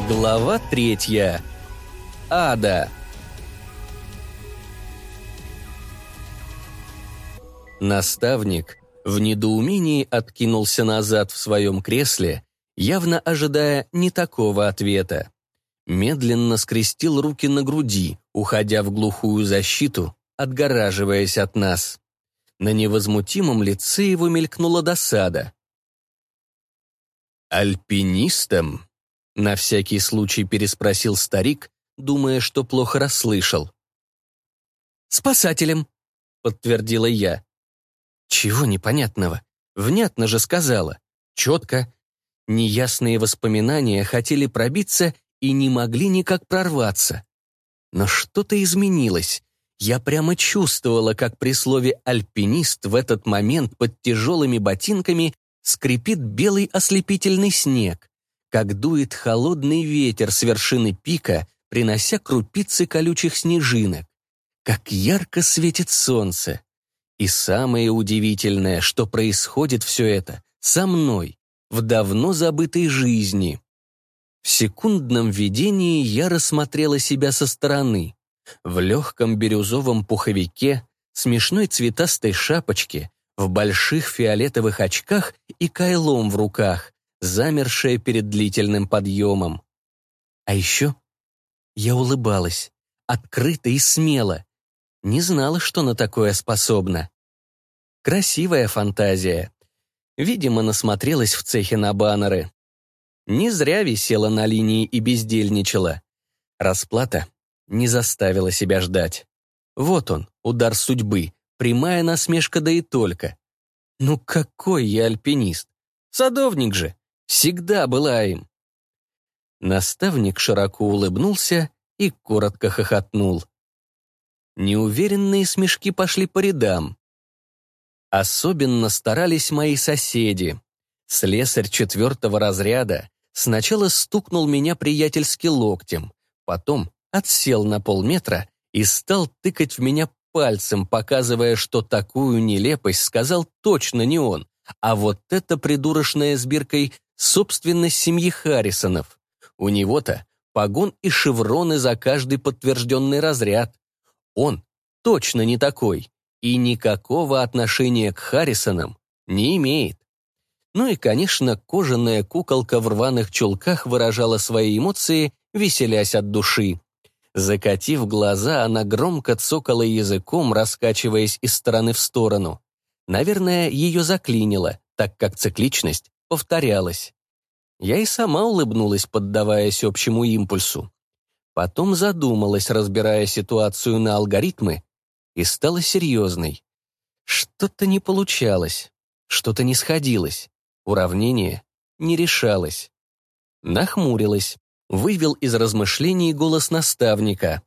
Глава 3. Ада. Наставник в недоумении откинулся назад в своем кресле, явно ожидая не такого ответа. Медленно скрестил руки на груди, уходя в глухую защиту, отгораживаясь от нас. На невозмутимом лице его мелькнула досада. «Альпинистом?» — на всякий случай переспросил старик, думая, что плохо расслышал. «Спасателем», — подтвердила я. Чего непонятного? Внятно же сказала. Четко. Неясные воспоминания хотели пробиться и не могли никак прорваться. Но что-то изменилось. Я прямо чувствовала, как при слове «альпинист» в этот момент под тяжелыми ботинками скрипит белый ослепительный снег, как дует холодный ветер с вершины пика, принося крупицы колючих снежинок, как ярко светит солнце. И самое удивительное, что происходит все это со мной, в давно забытой жизни. В секундном видении я рассмотрела себя со стороны, в легком бирюзовом пуховике, смешной цветастой шапочке, в больших фиолетовых очках и кайлом в руках, замершая перед длительным подъемом. А еще я улыбалась, открыто и смело. Не знала, что на такое способна. Красивая фантазия. Видимо, насмотрелась в цехе на баннеры. Не зря висела на линии и бездельничала. Расплата не заставила себя ждать. Вот он, удар судьбы, прямая насмешка, да и только. Ну какой я альпинист? Садовник же, всегда была им. Наставник широко улыбнулся и коротко хохотнул. Неуверенные смешки пошли по рядам. Особенно старались мои соседи. Слесарь 4-го разряда сначала стукнул меня приятельски локтем, потом отсел на полметра и стал тыкать в меня пальцем, показывая, что такую нелепость сказал точно не он, а вот это придурочная с биркой собственность семьи Харрисонов. У него-то погон и шевроны за каждый подтвержденный разряд. Он точно не такой и никакого отношения к Харрисонам не имеет. Ну и, конечно, кожаная куколка в рваных чулках выражала свои эмоции, веселясь от души. Закатив глаза, она громко цокала языком, раскачиваясь из стороны в сторону. Наверное, ее заклинило, так как цикличность повторялась. Я и сама улыбнулась, поддаваясь общему импульсу. Потом задумалась, разбирая ситуацию на алгоритмы, и стала серьезной. Что-то не получалось, что-то не сходилось, уравнение не решалось. Нахмурилась, вывел из размышлений голос наставника.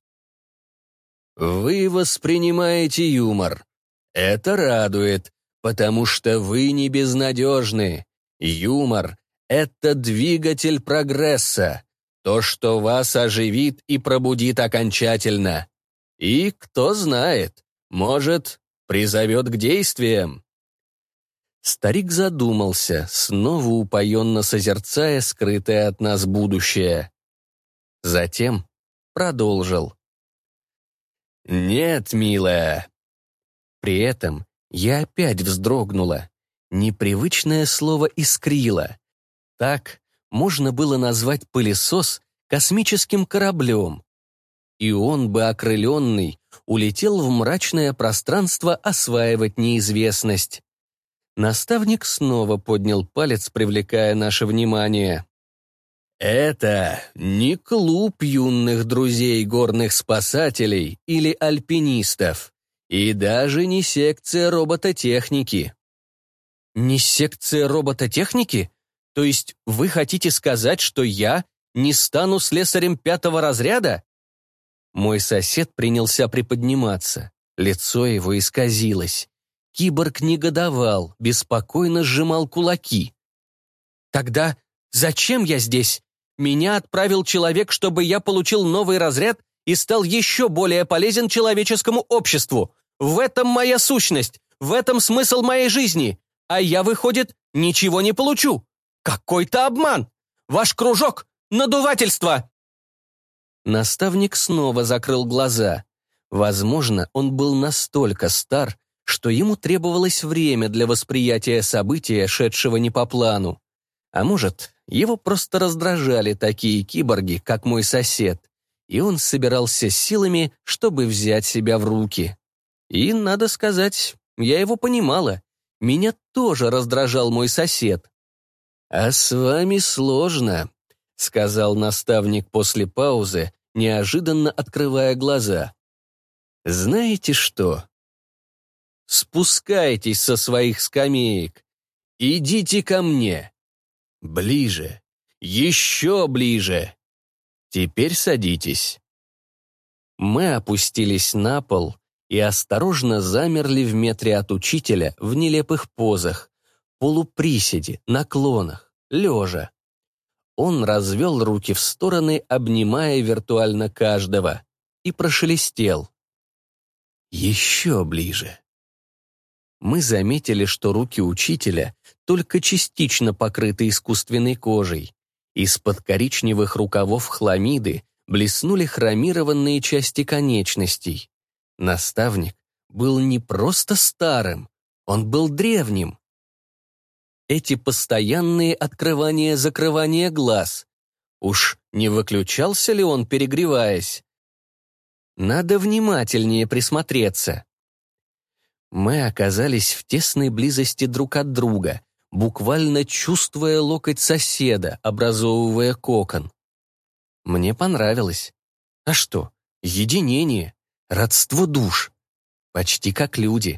«Вы воспринимаете юмор. Это радует, потому что вы не безнадежны. Юмор — это двигатель прогресса, то, что вас оживит и пробудит окончательно. И, кто знает, может, призовет к действиям». Старик задумался, снова упоенно созерцая скрытое от нас будущее. Затем продолжил. «Нет, милая». При этом я опять вздрогнула. Непривычное слово искрило. Так можно было назвать пылесос космическим кораблем. И он бы, окрыленный, улетел в мрачное пространство осваивать неизвестность. Наставник снова поднял палец, привлекая наше внимание. «Это не клуб юных друзей горных спасателей или альпинистов, и даже не секция робототехники». «Не секция робототехники? То есть вы хотите сказать, что я не стану слесарем 5-го разряда?» Мой сосед принялся приподниматься. Лицо его исказилось. Киборг негодовал, беспокойно сжимал кулаки. «Тогда зачем я здесь? Меня отправил человек, чтобы я получил новый разряд и стал еще более полезен человеческому обществу. В этом моя сущность, в этом смысл моей жизни. А я, выходит, ничего не получу. Какой-то обман. Ваш кружок Надувательство!» Наставник снова закрыл глаза. Возможно, он был настолько стар, что ему требовалось время для восприятия события, шедшего не по плану. А может, его просто раздражали такие киборги, как мой сосед, и он собирался силами, чтобы взять себя в руки. И, надо сказать, я его понимала. Меня тоже раздражал мой сосед. «А с вами сложно», — сказал наставник после паузы, неожиданно открывая глаза. «Знаете что? Спускайтесь со своих скамеек. Идите ко мне. Ближе. Еще ближе. Теперь садитесь». Мы опустились на пол и осторожно замерли в метре от учителя в нелепых позах, полуприседе, наклонах, лежа. Он развел руки в стороны, обнимая виртуально каждого, и прошелестел. «Еще ближе». Мы заметили, что руки учителя только частично покрыты искусственной кожей. Из-под коричневых рукавов хламиды блеснули хромированные части конечностей. Наставник был не просто старым, он был древним. Эти постоянные открывания-закрывания глаз. Уж не выключался ли он, перегреваясь? Надо внимательнее присмотреться. Мы оказались в тесной близости друг от друга, буквально чувствуя локоть соседа, образовывая кокон. Мне понравилось. А что? Единение, родство душ. Почти как люди.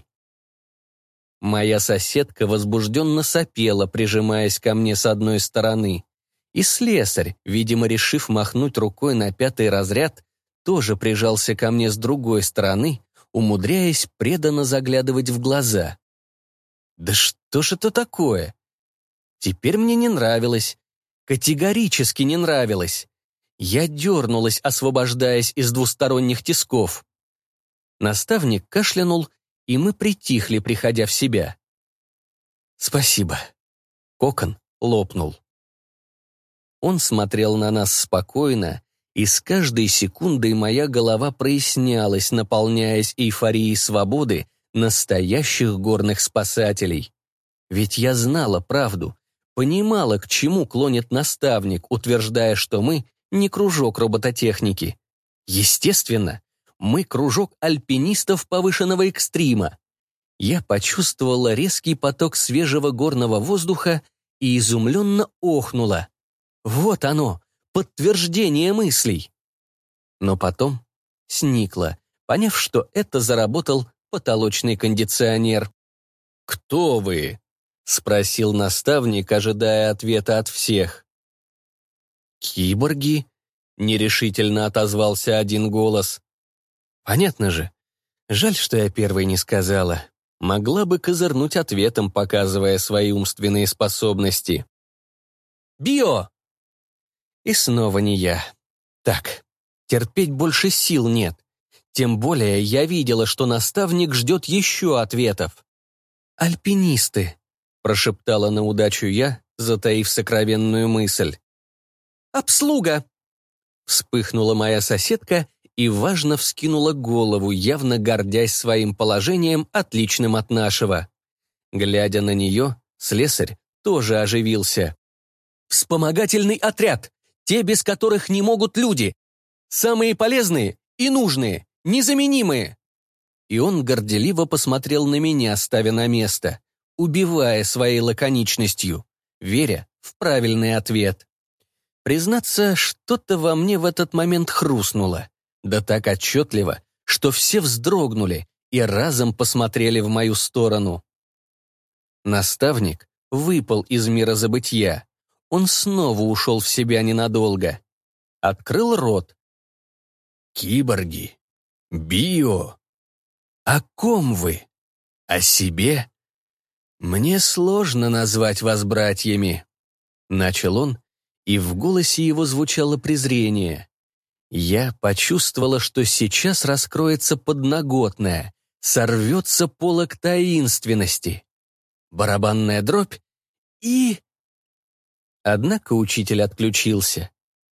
Моя соседка возбужденно сопела, прижимаясь ко мне с одной стороны. И слесарь, видимо, решив махнуть рукой на 5-й разряд, тоже прижался ко мне с другой стороны, умудряясь преданно заглядывать в глаза. Да что ж это такое? Теперь мне не нравилось. Категорически не нравилось. Я дернулась, освобождаясь из двусторонних тисков. Наставник кашлянул, и мы притихли, приходя в себя. «Спасибо». Кокон лопнул. Он смотрел на нас спокойно, и с каждой секундой моя голова прояснялась, наполняясь эйфорией свободы настоящих горных спасателей. Ведь я знала правду, понимала, к чему клонит наставник, утверждая, что мы не кружок робототехники. Естественно, мы кружок альпинистов повышенного экстрима. Я почувствовала резкий поток свежего горного воздуха и изумленно охнула. Вот оно, подтверждение мыслей. Но потом сникла, поняв, что это заработал потолочный кондиционер. «Кто вы?» — спросил наставник, ожидая ответа от всех. «Киборги?» — нерешительно отозвался один голос. «Понятно же. Жаль, что я первой не сказала. Могла бы козырнуть ответом, показывая свои умственные способности». «Био!» И снова не я. Так, терпеть больше сил нет. Тем более я видела, что наставник ждет еще ответов. «Альпинисты», — прошептала на удачу я, затаив сокровенную мысль. «Обслуга!» — вспыхнула моя соседка и важно вскинула голову, явно гордясь своим положением, отличным от нашего. Глядя на нее, слесарь тоже оживился. «Вспомогательный отряд! Те, без которых не могут люди! Самые полезные и нужные, незаменимые!» И он горделиво посмотрел на меня, ставя на место, убивая своей лаконичностью, веря в правильный ответ. Признаться, что-то во мне в этот момент хрустнуло, да так отчетливо, что все вздрогнули и разом посмотрели в мою сторону. Наставник выпал из мира забытья. Он снова ушел в себя ненадолго. Открыл рот. «Киборги! Био! О ком вы? О себе? Мне сложно назвать вас братьями», — начал он, и в голосе его звучало презрение. Я почувствовала, что сейчас раскроется подноготная, сорвется полог таинственности. Барабанная дробь и... Однако учитель отключился.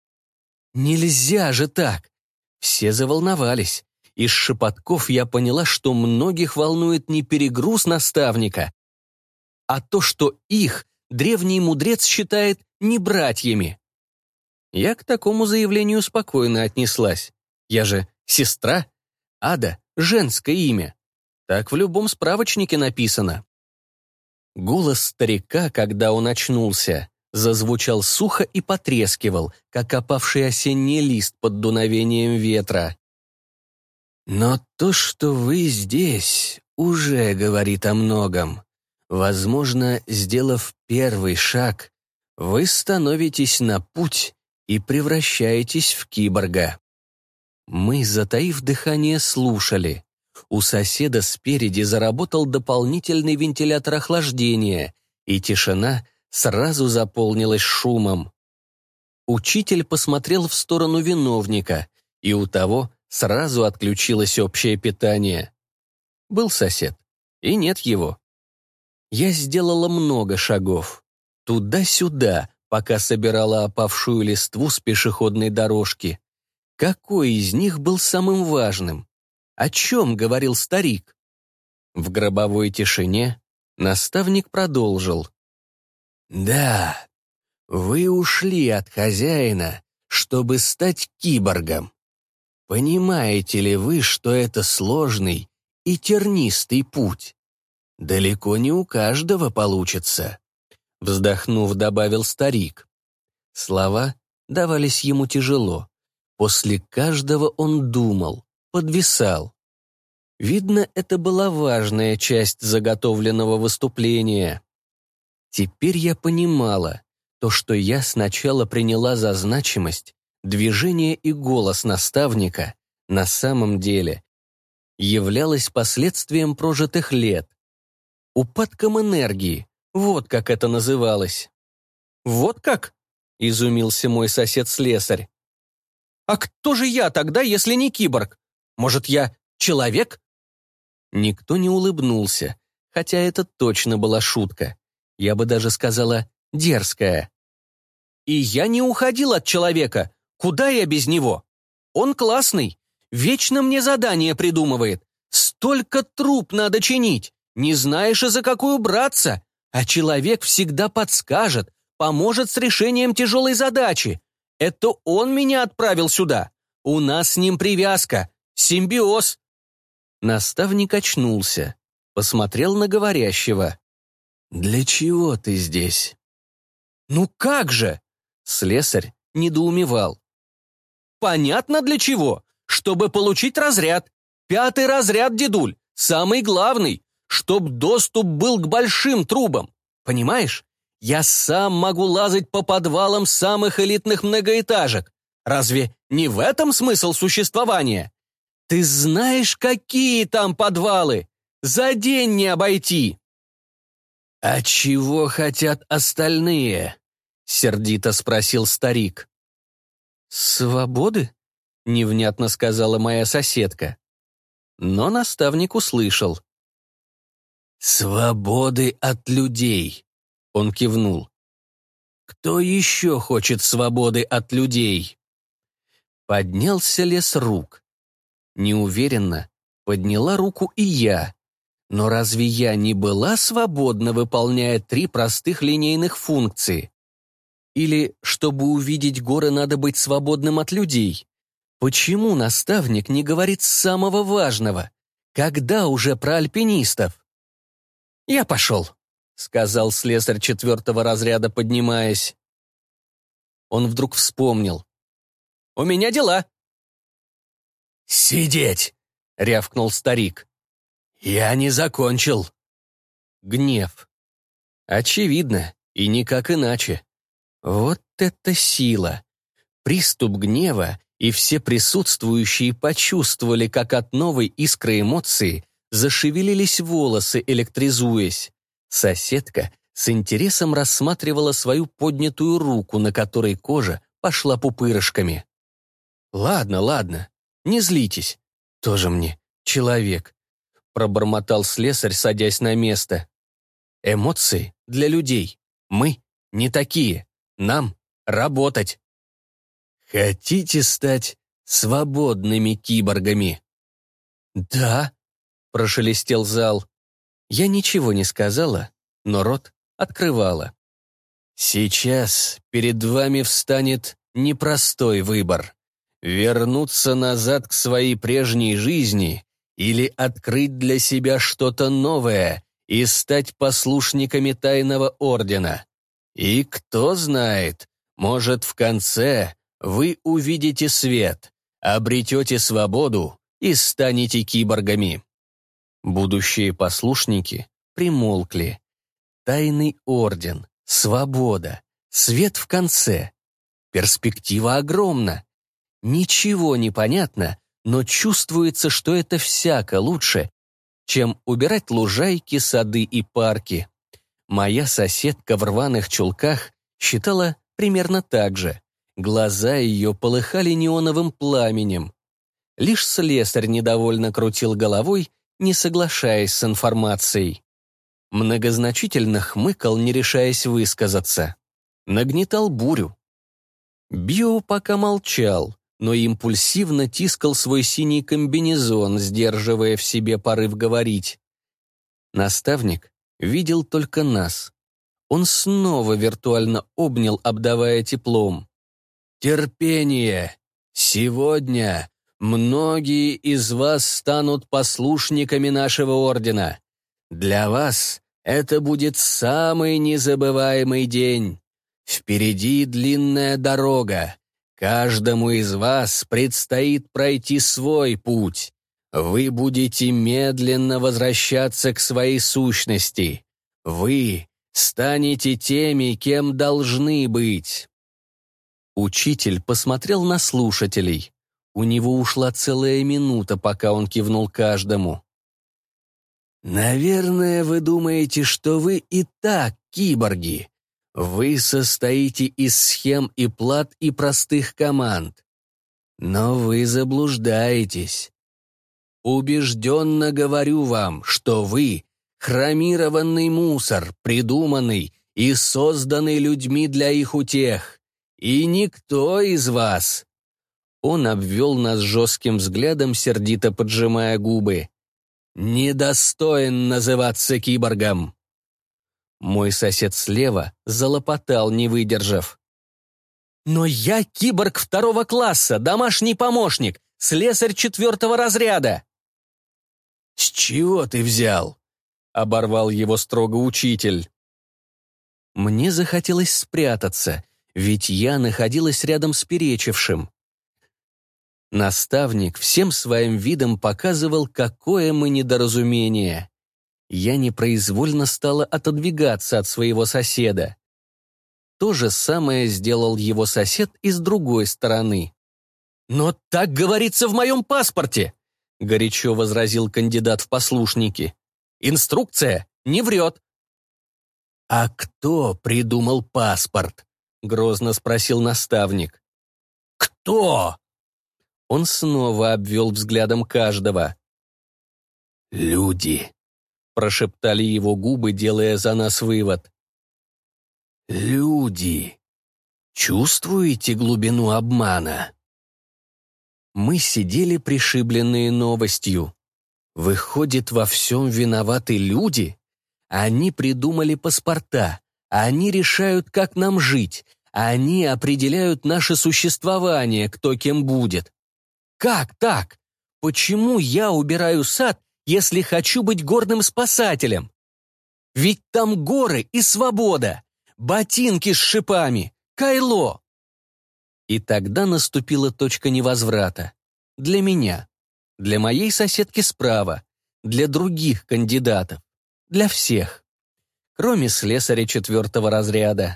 Нельзя же так! Все заволновались. Из шепотков я поняла, что многих волнует не перегруз наставника, а то, что их древний мудрец считает не братьями. Я к такому заявлению спокойно отнеслась. Я же сестра. Ада — женское имя. Так в любом справочнике написано. Голос старика, когда он очнулся, зазвучал сухо и потрескивал, как опавший осенний лист под дуновением ветра. «Но то, что вы здесь, уже говорит о многом. Возможно, сделав первый шаг, вы становитесь на путь и превращаетесь в киборга». Мы, затаив дыхание, слушали. У соседа спереди заработал дополнительный вентилятор охлаждения, и тишина сразу заполнилась шумом. Учитель посмотрел в сторону виновника, и у того сразу отключилось общее питание. Был сосед, и нет его. Я сделала много шагов. Туда-сюда, пока собирала опавшую листву с пешеходной дорожки. Какой из них был самым важным? О чем говорил старик? В гробовой тишине наставник продолжил. «Да, вы ушли от хозяина, чтобы стать киборгом. Понимаете ли вы, что это сложный и тернистый путь? Далеко не у каждого получится», — вздохнув, добавил старик. Слова давались ему тяжело. После каждого он думал, подвисал. Видно, это была важная часть заготовленного выступления. Теперь я понимала, то, что я сначала приняла за значимость, движение и голос наставника, на самом деле являлось последствием прожитых лет. Упадком энергии, вот как это называлось. «Вот как?» — изумился мой сосед-слесарь. «А кто же я тогда, если не киборг? Может, я человек?» Никто не улыбнулся, хотя это точно была шутка. Я бы даже сказала, дерзкая. «И я не уходил от человека. Куда я без него? Он классный. Вечно мне задания придумывает. Столько труб надо чинить. Не знаешь, и за какую браться. А человек всегда подскажет, поможет с решением тяжелой задачи. Это он меня отправил сюда. У нас с ним привязка, симбиоз». Наставник очнулся, посмотрел на говорящего. «Для чего ты здесь?» «Ну как же?» Слесарь недоумевал. «Понятно для чего. Чтобы получить разряд. 5-й разряд, дедуль, самый главный. Чтоб доступ был к большим трубам. Понимаешь? Я сам могу лазать по подвалам самых элитных многоэтажек. Разве не в этом смысл существования? Ты знаешь, какие там подвалы? За день не обойти!» «А чего хотят остальные?» — сердито спросил старик. «Свободы?» — невнятно сказала моя соседка. Но наставник услышал. «Свободы от людей», — он кивнул. «Кто еще хочет свободы от людей?» Поднялся лес рук. Неуверенно подняла руку и я. Но разве я не была свободна, выполняя 3 простых линейных функции? Или, чтобы увидеть горы, надо быть свободным от людей? Почему наставник не говорит самого важного? Когда уже про альпинистов? «Я пошел», — сказал слесарь 4-го разряда, поднимаясь. Он вдруг вспомнил. «У меня дела». «Сидеть!» — рявкнул старик. «Я не закончил». Гнев. Очевидно, и никак иначе. Вот это сила! Приступ гнева, и все присутствующие почувствовали, как от новой искры эмоции зашевелились волосы, электризуясь. Соседка с интересом рассматривала свою поднятую руку, на которой кожа пошла пупырышками. «Ладно, ладно, не злитесь. Тоже мне человек», — пробормотал слесарь, садясь на место. «Эмоции для людей. Мы не такие. Нам работать». Хотите стать свободными киборгами?» «Да», — прошелестел зал. Я ничего не сказала, но рот открывала. «Сейчас перед вами встанет непростой выбор. Вернуться назад к своей прежней жизни или открыть для себя что-то новое и стать послушниками Тайного Ордена. И кто знает, может, в конце вы увидите свет, обретете свободу и станете киборгами». Будущие послушники примолкли. Тайный Орден, свобода, свет в конце. Перспектива огромна. Ничего не понятно, но чувствуется, что это всяко лучше, чем убирать лужайки, сады и парки. Моя соседка в рваных чулках считала примерно так же. Глаза ее полыхали неоновым пламенем. Лишь слесарь недовольно крутил головой, не соглашаясь с информацией. Многозначительно хмыкал, не решаясь высказаться. Нагнетал бурю. Био пока молчал, но импульсивно тискал свой синий комбинезон, сдерживая в себе порыв говорить. Наставник видел только нас. Он снова виртуально обнял, обдавая теплом. «Терпение! Сегодня многие из вас станут послушниками нашего ордена. Для вас это будет самый незабываемый день. Впереди длинная дорога. Каждому из вас предстоит пройти свой путь. Вы будете медленно возвращаться к своей сущности. Вы станете теми, кем должны быть». Учитель посмотрел на слушателей. У него ушла целая минута, пока он кивнул каждому. «Наверное, вы думаете, что вы и так киборги. Вы состоите из схем и плат и простых команд. Но вы заблуждаетесь. Убежденно говорю вам, что вы — хромированный мусор, придуманный и созданный людьми для их утех. И никто из вас...» Он обвел нас жестким взглядом, сердито поджимая губы. «Недостоин называться киборгом». Мой сосед слева залопотал, не выдержав. «Но я киборг 2 класса, домашний помощник, слесарь 4 разряда». «С чего ты взял?» — оборвал его строго учитель. Мне захотелось спрятаться, ведь я находилась рядом с перечившим. Наставник всем своим видом показывал, какое мы недоразумение. Я непроизвольно стала отодвигаться от своего соседа. То же самое сделал его сосед и с другой стороны. «Но так говорится в моем паспорте!» — горячо возразил кандидат в послушники. «Инструкция не врет». «А кто придумал паспорт?» — грозно спросил наставник. «Кто?» Он снова обвел взглядом каждого. «Люди», — прошептали его губы, делая за нас вывод. «Люди. Чувствуете глубину обмана?» Мы сидели пришибленные новостью. Выходит, во всем виноваты люди? Они придумали паспорта, они решают, как нам жить, они определяют наше существование, кто кем будет. Как так? Почему я убираю сад, если хочу быть горным спасателем? Ведь там горы и свобода, ботинки с шипами, кайло. И тогда наступила точка невозврата. Для меня, для моей соседки справа, для других кандидатов, для всех, кроме слесаря 4 разряда.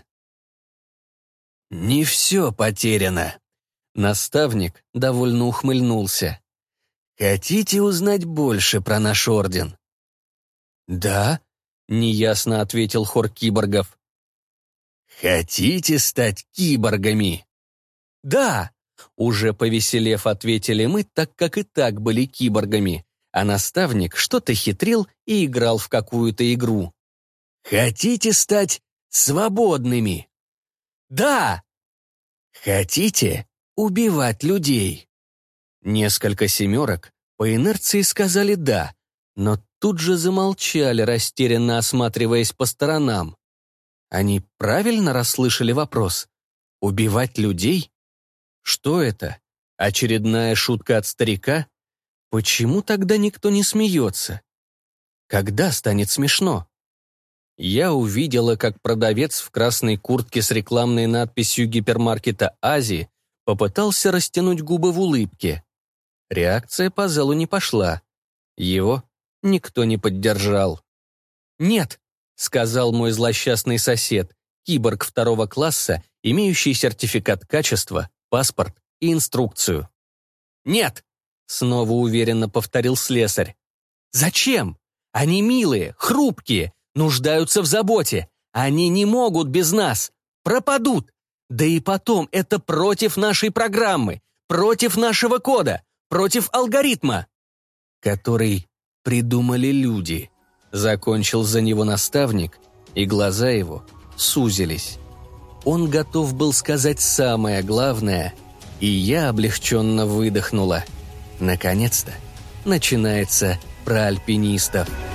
«Не все потеряно», — наставник довольно ухмыльнулся. «Хотите узнать больше про наш орден?» «Да», — неясно ответил хор киборгов. «Хотите стать киборгами?» «Да», — уже повеселев ответили мы, так как и так были киборгами, а наставник что-то хитрил и играл в какую-то игру. «Хотите стать свободными?» «Да!» «Хотите убивать людей. Несколько семерок по инерции сказали «да», но тут же замолчали, растерянно осматриваясь по сторонам. Они правильно расслышали вопрос? Убивать людей? Что это? Очередная шутка от старика? Почему тогда никто не смеется? Когда станет смешно? Я увидела, как продавец в красной куртке с рекламной надписью гипермаркета «Азии» попытался растянуть губы в улыбке. Реакция по залу не пошла. Его никто не поддержал. «Нет», — сказал мой злосчастный сосед, киборг 2 класса, имеющий сертификат качества, паспорт и инструкцию. «Нет», — снова уверенно повторил слесарь. «Зачем? Они милые, хрупкие, нуждаются в заботе. Они не могут без нас. Пропадут. Да и потом, это против нашей программы, против нашего кода, против алгоритма, который придумали люди». Закончил за него наставник, и глаза его сузились. Он готов был сказать самое главное, и я облегченно выдохнула. Наконец-то начинается про альпинистов.